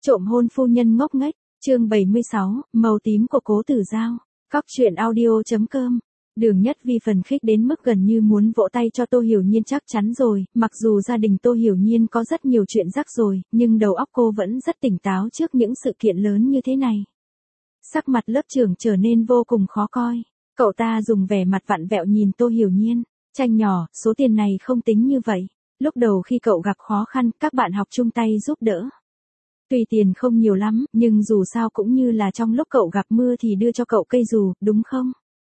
Trộm hôn phu nhân ngốc nghếch, chương 76, màu tím của Cố Tử Giao. Cóc truyện audio.com. Đường Nhất Vi phần khích đến mức gần như muốn vỗ tay cho Tô Hiểu Nhiên chắc chắn rồi, mặc dù gia đình Tô Hiểu Nhiên có rất nhiều chuyện rắc rối, nhưng đầu óc cô vẫn rất tỉnh táo trước những sự kiện lớn như thế này. Sắc mặt lớp trưởng trở nên vô cùng khó coi. Cậu ta dùng vẻ mặt vặn vẹo nhìn Tô Hiểu Nhiên. Tranh nhỏ, số tiền này không tính như vậy. Lúc đầu khi cậu gặp khó khăn, các bạn học chung tay giúp đỡ. Tuy tiền không nhiều lắm, nhưng dù sao cũng như là trong lúc cậu gặp mưa thì đưa cho cậu cây dù, đúng không?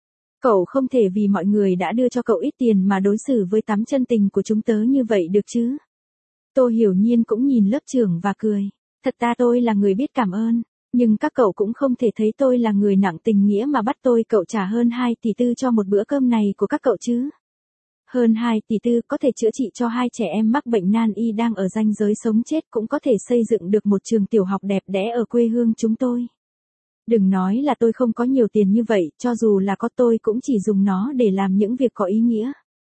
Cậu không thể vì mọi người đã đưa cho cậu ít tiền mà đối xử với tấm chân tình của chúng tớ như vậy được chứ? Tô Hiểu Nhiên cũng nhìn lớp trưởng và cười. Thật ra tôi là người biết cảm ơn, nhưng các cậu cũng không thể thấy tôi là người nặng tình nghĩa mà bắt cậu trả hơn 2 tỷ tư cho một bữa cơm này của các cậu chứ. Hơn 2 tỷ tư có thể chữa trị cho 2 trẻ em mắc bệnh nan y đang ở ranh giới sống chết, cũng có thể xây dựng được một trường tiểu học đẹp đẽ ở quê hương chúng tôi. Đừng nói là tôi không có nhiều tiền như vậy, cho dù là có tôi cũng chỉ dùng nó để làm những việc có ý nghĩa.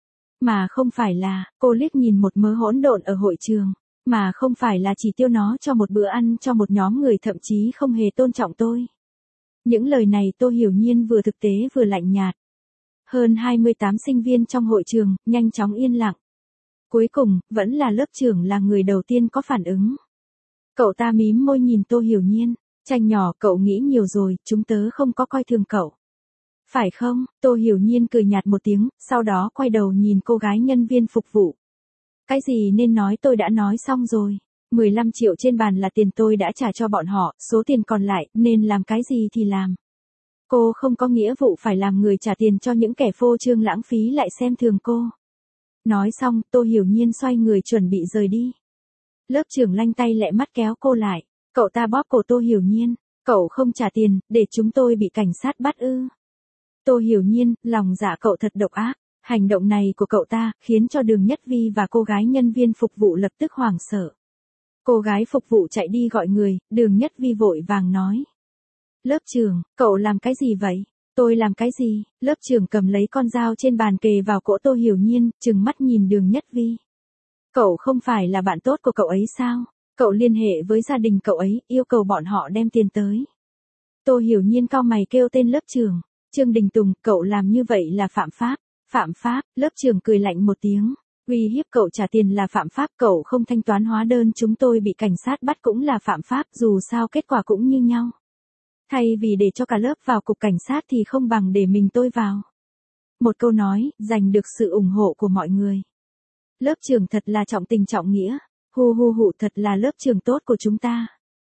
Mà không phải là, cô liếc nhìn một mớ hỗn độn ở hội trường, mà không phải là chỉ tiêu nó cho một bữa ăn cho một nhóm người thậm chí không hề tôn trọng tôi. Những lời này Tô Hiểu Nhiên vừa thực tế vừa lạnh nhạt. Hơn 28 sinh viên trong hội trường, nhanh chóng yên lặng. Cuối cùng, vẫn là lớp trưởng là người đầu tiên có phản ứng. Cậu ta mím môi nhìn Tô Hiểu Nhiên. Tranh nhỏ, cậu nghĩ nhiều rồi, chúng tớ không có coi thường cậu. Phải không? Tô Hiểu Nhiên cười nhạt một tiếng, sau đó quay đầu nhìn cô gái nhân viên phục vụ. Cái gì nên nói tôi đã nói xong rồi. 15 triệu trên bàn là tiền tôi đã trả cho bọn họ, số tiền còn lại, nên làm cái gì thì làm. Cô không có nghĩa vụ phải làm người trả tiền cho những kẻ phô trương lãng phí lại xem thường cô. Nói xong, Tô Hiểu Nhiên xoay người chuẩn bị rời đi. Lớp trưởng lanh tay lẹ mắt kéo cô lại. Cậu ta bóp cổ Tô Hiểu Nhiên. Cậu không trả tiền, để chúng tôi bị cảnh sát bắt ư? Tô Hiểu Nhiên, lòng dạ cậu thật độc ác. Hành động này của cậu ta khiến cho Đường Nhất Vi và cô gái nhân viên phục vụ lập tức hoảng sợ. Cô gái phục vụ chạy đi gọi người, Đường Nhất Vi vội vàng nói. Lớp trưởng, cậu làm cái gì vậy? Tôi làm cái gì? Lớp trưởng cầm lấy con dao trên bàn kề vào cổ Tô Hiểu Nhiên, trừng mắt nhìn Đường Nhất Vi. Cậu không phải là bạn tốt của cậu ấy sao? Cậu liên hệ với gia đình cậu ấy, yêu cầu bọn họ đem tiền tới. Tô Hiểu Nhiên cau mày kêu tên lớp trưởng. Trương Đình Tùng, cậu làm như vậy là phạm pháp. Phạm pháp? Lớp trưởng cười lạnh một tiếng. Uy hiếp cậu trả tiền là phạm pháp, cậu không thanh toán hóa đơn chúng tôi bị cảnh sát bắt cũng là phạm pháp, dù sao kết quả cũng như nhau. Thay vì để cho cả lớp vào cục cảnh sát thì không bằng để mình tôi vào. Một câu nói, giành được sự ủng hộ của mọi người. Lớp trưởng thật là trọng tình trọng nghĩa. Hu hu hụ, thật là lớp trưởng tốt của chúng ta.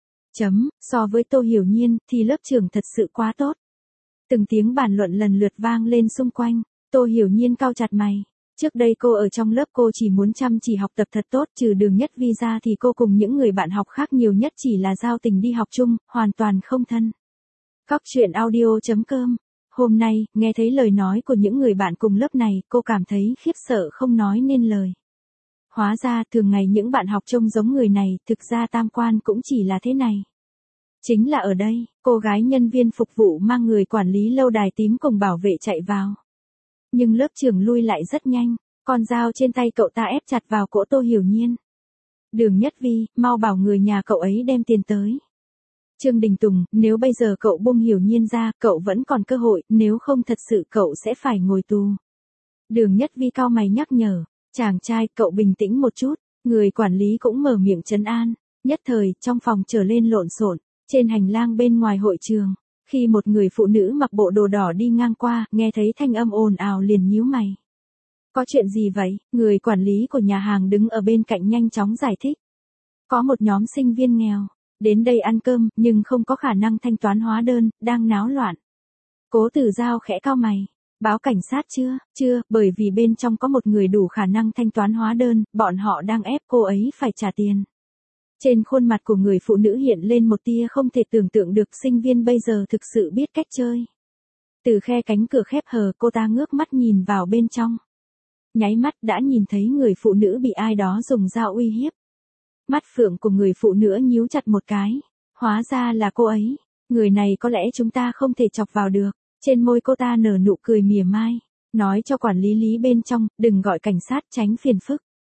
So với Tô Hiểu Nhiên thì lớp trưởng thật sự quá tốt. Từng tiếng bàn luận lần lượt vang lên xung quanh. Tô Hiểu Nhiên cau chặt mày. Trước đây cô ở trong lớp cô chỉ muốn chăm chỉ học tập thật tốt, trừ Đường Nhất Vi ra thì cô cùng những người bạn học khác nhiều nhất chỉ là giao tình đi học chung, hoàn toàn không thân. Cóc truyện audio.com. Hôm nay, nghe thấy lời nói của những người bạn cùng lớp này, cô cảm thấy khiếp sợ không nói nên lời. Hóa ra thường ngày những bạn học trông giống người này, thực ra tam quan cũng chỉ là thế này. Chính là ở đây, cô gái nhân viên phục vụ mang người quản lý lâu đài tím cùng bảo vệ chạy vào. Nhưng lớp trưởng lui lại rất nhanh, con dao trên tay cậu ta ép chặt vào cổ Tô Hiểu Nhiên. Đường Nhất Vi, mau bảo người nhà cậu ấy đem tiền tới. Trương Đình Tùng, nếu bây giờ cậu buông Hiểu Nhiên ra, cậu vẫn còn cơ hội, nếu không thật sự cậu sẽ phải ngồi tù. Đường Nhất Vi cau mày nhắc nhở. Chàng trai, cậu bình tĩnh một chút. Người quản lý cũng mở miệng trấn an. Nhất thời, trong phòng trở lên lộn xộn. Trên hành lang bên ngoài hội trường, khi một người phụ nữ mặc bộ đồ đỏ đi ngang qua, nghe thấy thanh âm ồn ào liền nhíu mày. Có chuyện gì vậy? Người quản lý của nhà hàng đứng ở bên cạnh nhanh chóng giải thích. Có một nhóm sinh viên nghèo đến đây ăn cơm, nhưng không có khả năng thanh toán hóa đơn, đang náo loạn. Cố Tử Giao khẽ cau mày. Báo cảnh sát chưa? Chưa, bởi vì bên trong có một người đủ khả năng thanh toán hóa đơn, bọn họ đang ép cô ấy phải trả tiền. Trên khuôn mặt của người phụ nữ hiện lên một tia không thể tưởng tượng được, sinh viên bây giờ thực sự biết cách chơi. Từ khe cánh cửa khép hờ, cô ta ngước mắt nhìn vào bên trong. Nháy mắt đã nhìn thấy người phụ nữ bị ai đó dùng dao uy hiếp. Mắt phượng của người phụ nữ nhíu chặt một cái. Hóa ra là cô ấy. Người này có lẽ chúng ta không thể chọc vào được. Trên môi cô ta nở nụ cười mỉa mai. Nói cho quản lý Lý bên trong, đừng gọi cảnh sát, tránh phiền phức.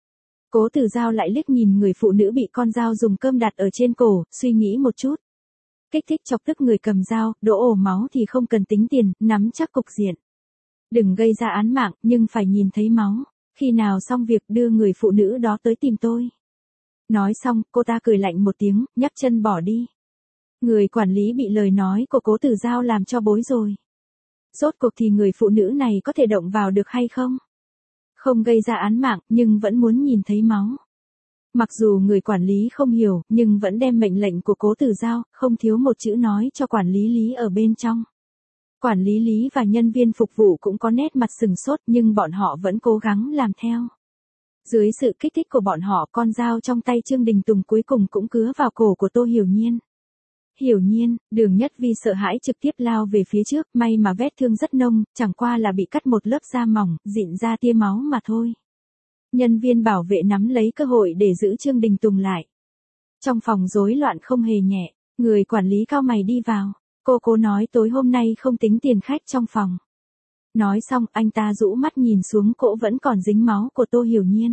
Cố Tử Giao lại liếc nhìn người phụ nữ bị con dao dùng cơm đặt ở trên cổ, suy nghĩ một chút. Kích thích chọc tức người cầm dao, đổ ổ máu thì không cần tính tiền, nắm chắc cục diện. Đừng gây ra án mạng, nhưng phải nhìn thấy máu. Khi nào xong việc đưa người phụ nữ đó tới tìm tôi. Nói xong, cô ta cười lạnh một tiếng, nhấc chân bỏ đi. Người quản lý bị lời nói của Cố Tử Giao làm cho bối rồi. Rốt cuộc thì người phụ nữ này có thể động vào được hay không? Không gây ra án mạng, nhưng vẫn muốn nhìn thấy máu. Mặc dù người quản lý không hiểu, nhưng vẫn đem mệnh lệnh của Cố Tử Giao, không thiếu một chữ nói cho quản lý Lý ở bên trong. Quản lý Lý và nhân viên phục vụ cũng có nét mặt sừng sốt, nhưng bọn họ vẫn cố gắng làm theo. Dưới sự kích thích của bọn họ, con dao trong tay Trương Đình Tùng cuối cùng cũng cứa vào cổ của Tô Hiểu Nhiên. Hiểu Nhiên, Đường Nhất Vi sợ hãi trực tiếp lao về phía trước, may mà vết thương rất nông, chẳng qua là bị cắt một lớp da mỏng, dịn ra tia máu mà thôi. Nhân viên bảo vệ nắm lấy cơ hội để giữ Trương Đình Tùng lại. Trong phòng rối loạn không hề nhẹ, người quản lý cau mày đi vào. Cô nói tối hôm nay không tính tiền khách trong phòng. Nói xong, anh ta rũ mắt nhìn xuống cỗ vẫn còn dính máu của Tô Hiểu Nhiên.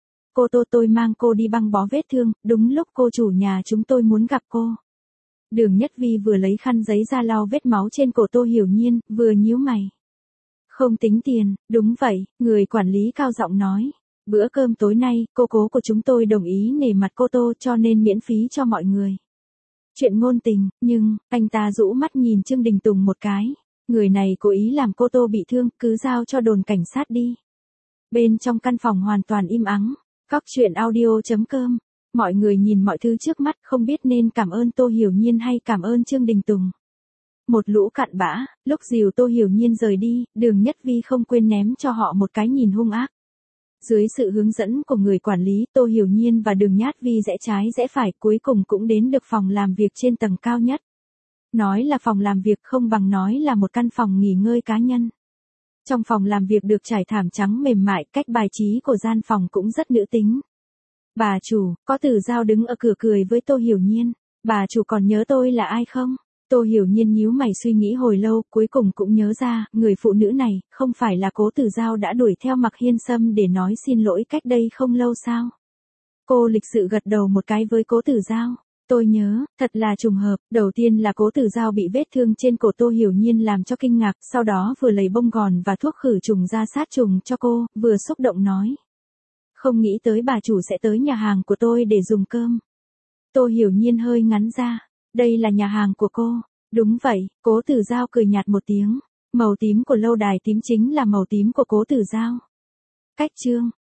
Tôi mang cô đi băng bó vết thương, đúng lúc cô chủ nhà chúng tôi muốn gặp cô. Đường Nhất Vi vừa lấy khăn giấy ra lau vết máu trên cổ Tô Hiểu Nhiên, vừa nhíu mày. Không tính tiền, đúng vậy, người quản lý cao giọng nói. Bữa cơm tối nay, cô cố của chúng tôi đồng ý nể mặt cô Tô cho nên miễn phí cho mọi người. Chuyện ngôn tình, nhưng, anh ta rũ mắt nhìn Trương Đình Tùng một cái. Người này cố ý làm cô Tô bị thương, cứ giao cho đồn cảnh sát đi. Bên trong căn phòng hoàn toàn im ắng. Cóc truyện audio.com. Mọi người nhìn mọi thứ trước mắt không biết nên cảm ơn Tô Hiểu Nhiên hay cảm ơn Trương Đình Tùng. Một lũ cặn bã, lúc dìu Tô Hiểu Nhiên rời đi, Đường Nhất Vi không quên ném cho họ một cái nhìn hung ác. Dưới sự hướng dẫn của người quản lý, Tô Hiểu Nhiên và Đường Nhát Vi rẽ trái rẽ phải cuối cùng cũng đến được phòng làm việc trên tầng cao nhất. Nói là phòng làm việc không bằng nói là một căn phòng nghỉ ngơi cá nhân. Trong phòng làm việc được trải thảm trắng mềm mại, cách bài trí của gian phòng cũng rất nữ tính. Bà chủ, có Tử Giao đứng ở cửa cười với Tô Hiểu Nhiên. Bà chủ còn nhớ tôi là ai không? Tô Hiểu Nhiên nhíu mày suy nghĩ hồi lâu, cuối cùng cũng nhớ ra, người phụ nữ này, không phải là Cố Tử Giao đã đuổi theo Mạc Hiên Sâm để nói xin lỗi cách đây không lâu sao? Cô lịch sự gật đầu một cái với Cố Tử Giao. Tôi nhớ, thật là trùng hợp, đầu tiên là Cố Tử Giao bị vết thương trên cổ Tô Hiểu Nhiên làm cho kinh ngạc, sau đó vừa lấy bông gòn và thuốc khử trùng ra sát trùng cho cô, vừa xúc động nói. Không nghĩ tới bà chủ sẽ tới nhà hàng của tôi để dùng cơm. Tô Hiểu Nhiên hơi ngắn ra. Đây là nhà hàng của cô. Đúng vậy, Cố Tử Giao cười nhạt một tiếng. Màu tím của lâu đài tím chính là màu tím của Cố Tử Giao. Cách chương